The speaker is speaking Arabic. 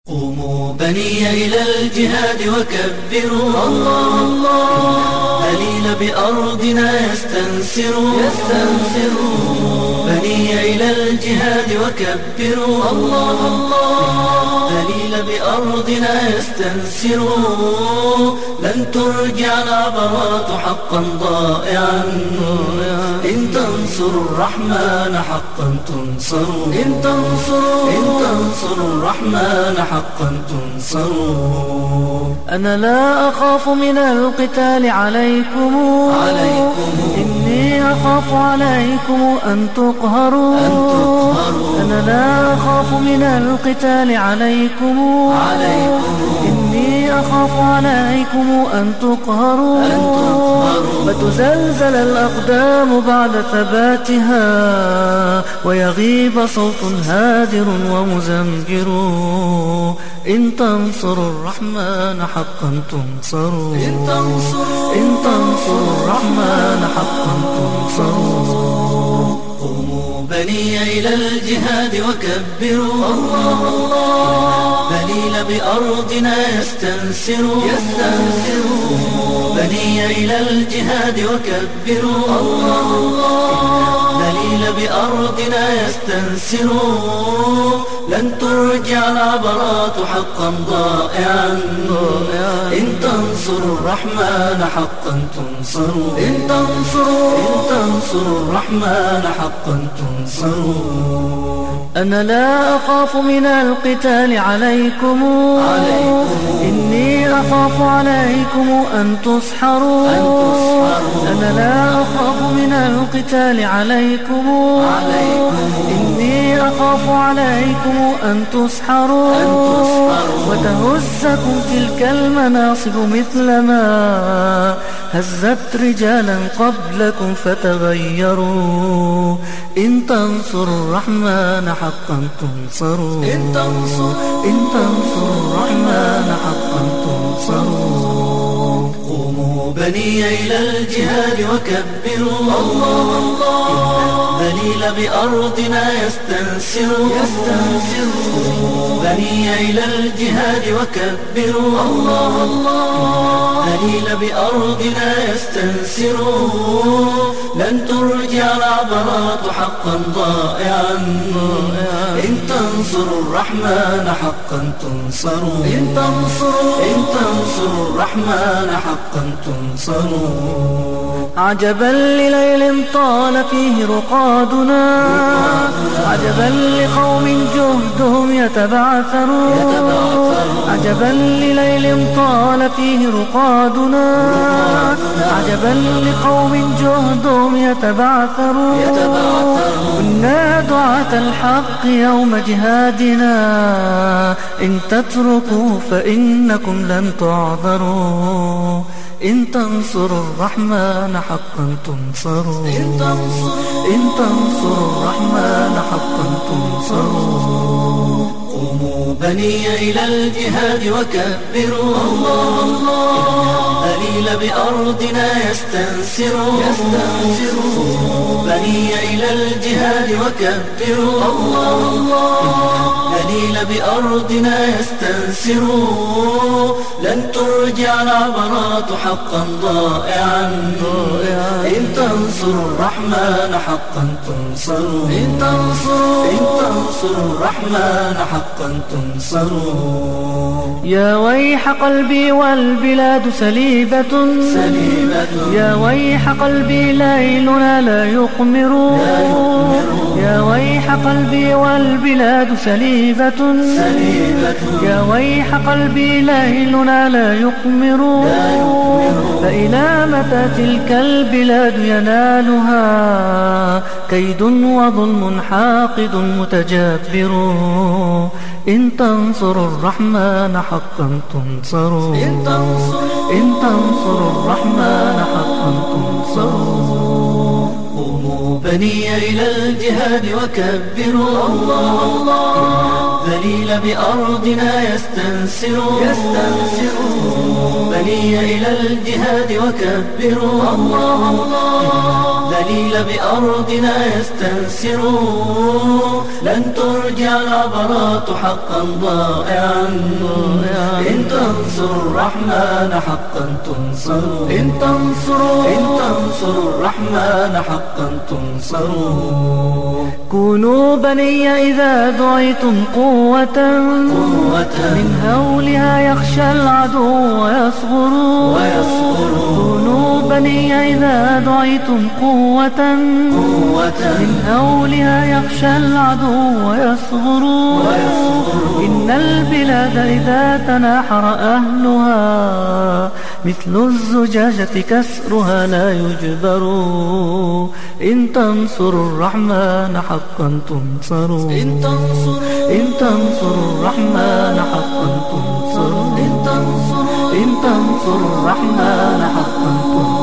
قوموا بني إلى الجهاد وكبروا الله الله دليل بأرضنا يستنسروا بني إلى الجهاد وكبروا الله الله دليل بأرضنا يستنسروا لن ترجع العبرات حقا ضائعا إن تنصروا الرحمن حقا تنصروا إن تنصروا الرحمن حقا تنصروا. أنا لا أخاف من القتال عليكم إني أخاف عليكم أن تقهروا أنا لا أخاف من القتال عليكم إني أخاف عليكم أن تقهروا فتزلزل الأقدام بعد ثباتها ويغيب صوت هادر ومزمجر إن تنصروا الرحمن حقا تنصروا إن تنصروا الرحمن حقا تنصروا. قوموا بني إلى الجهاد وكبروا الله الله دليل بأرضنا يستنسروا بني إلى الجهاد وكبروا الله الله دليل بأرضنا يستنسروا لن ترجع العبرات حقا ضائعا إن تنصروا الرحمن حقا تنصروا إن تنصروا الرحمن حقا تنصروا. أنا لا أخاف من القتال عليكم إني أخاف عليكم أن تسحروا أنا لا أخاف من القتال عليكم إني أخاف عليكم أن تسحروا وتهزكم تلك المناصب مثلما هزت رجالا قبلكم فتغيروا إن تنصروا الرحمن حقا تنصروا إن تنصروا الرحمن حقا تنصروا. قوموا بني إلى الجهاد وكبروا الله الله دليل بأرضنا يستنسروا بني إلى الجهاد وكبروا الله الله دليل بأرضنا يستنسروا لن ترجع العبرات حقا ضائعا إن تنصروا الرحمن حقا تنصروا إن تنصروا الرحمن حقا تنصروا. عجبا لليل طال فيه رقادنا عجبا لقوم جهدهم يتبعثرون عجبا لليل طال فيه رقادنا عجبا لقوم جهدهم يتبعثرون كنا دعاة الحق يوم جهادنا إن تتركوا فإنكم لن تعذروا إن تنصروا الرحمن حقا تنصروا إن تنصروا الرحمن حقا تنصروا. قوموا بني إلى الجهاد وكبروا الله الله دليل بأرضنا يستنسروا بني إلى الجهاد وكبروا الله الله دليل بأرضنا يستنسروا لن ترجع العبرات حقا ضائعا إن تنصروا الرحمن حقا تنصروا إن تنصروا الرحمن حقا تنصروا. يا ويح قلبي والبلاد سليبة يا ويح قلبي ليلنا لا يقمر يا ويح قلبي والبلاد سليبة يا ويح قلبي ليلنا لا يقمر فإلى متى تلك البلاد ينالها كيد وظلم حاقد متجبر إن تنصروا الرحمن حقا تنصروا إن تنصروا الرحمن حقا تنصروا. قوموا بني إلى الجهاد وكبروا الله الله دليل بأرضنا يستنسروا بني إلى الجهاد وكبروا الله الله الذليل بأرضنا يستنسروا. لن ترجع العبرات حقا ضائعا، إن تنصروا الرحمن حقا تنصروا. إن تنصروا الرحمن حقا تنصروا. كونوا بني إذا دعيتم قوة من هولها يخشى العدو ويصغروا. كونوا بني إذا دعيتم قوة من هولها يخشى العدو ويصغروا. إن البلاد إذا تناحر أهلها مثل الزجاجة كسرها لا يجبر. إن تنصروا الرحمن حقا تنصروا. إن تنصروا الرحمن حقا تنصروا. إن تنصروا الرحمن حقا تنصروا.